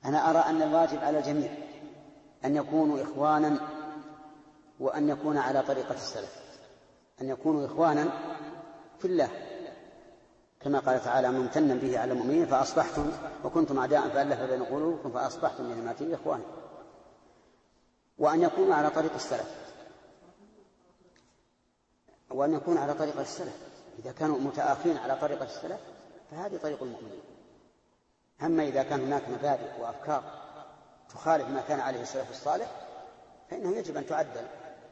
أنا أرى أن الواجب على الجميع أن يكونوا إخوانا، وأن يكون على طريقة السلف، أن يكونوا إخوانا في الله، كما قال تعالى: ممتنا به على المؤمنين فأصبحتم وكنتم أعداء فألف بين قلوبكم فأصبحتم بنعمته إخوانا، وأن يكونوا على طريق السلف، وأن يكون على طريقة السلف. إذا كانوا متآخين على طريقة السلف فهذه طريق المؤمنين. أما إذا كان هناك مبادئ وأفكار تخالف ما كان عليه السلف الصالح فإنه يجب أن تعدل.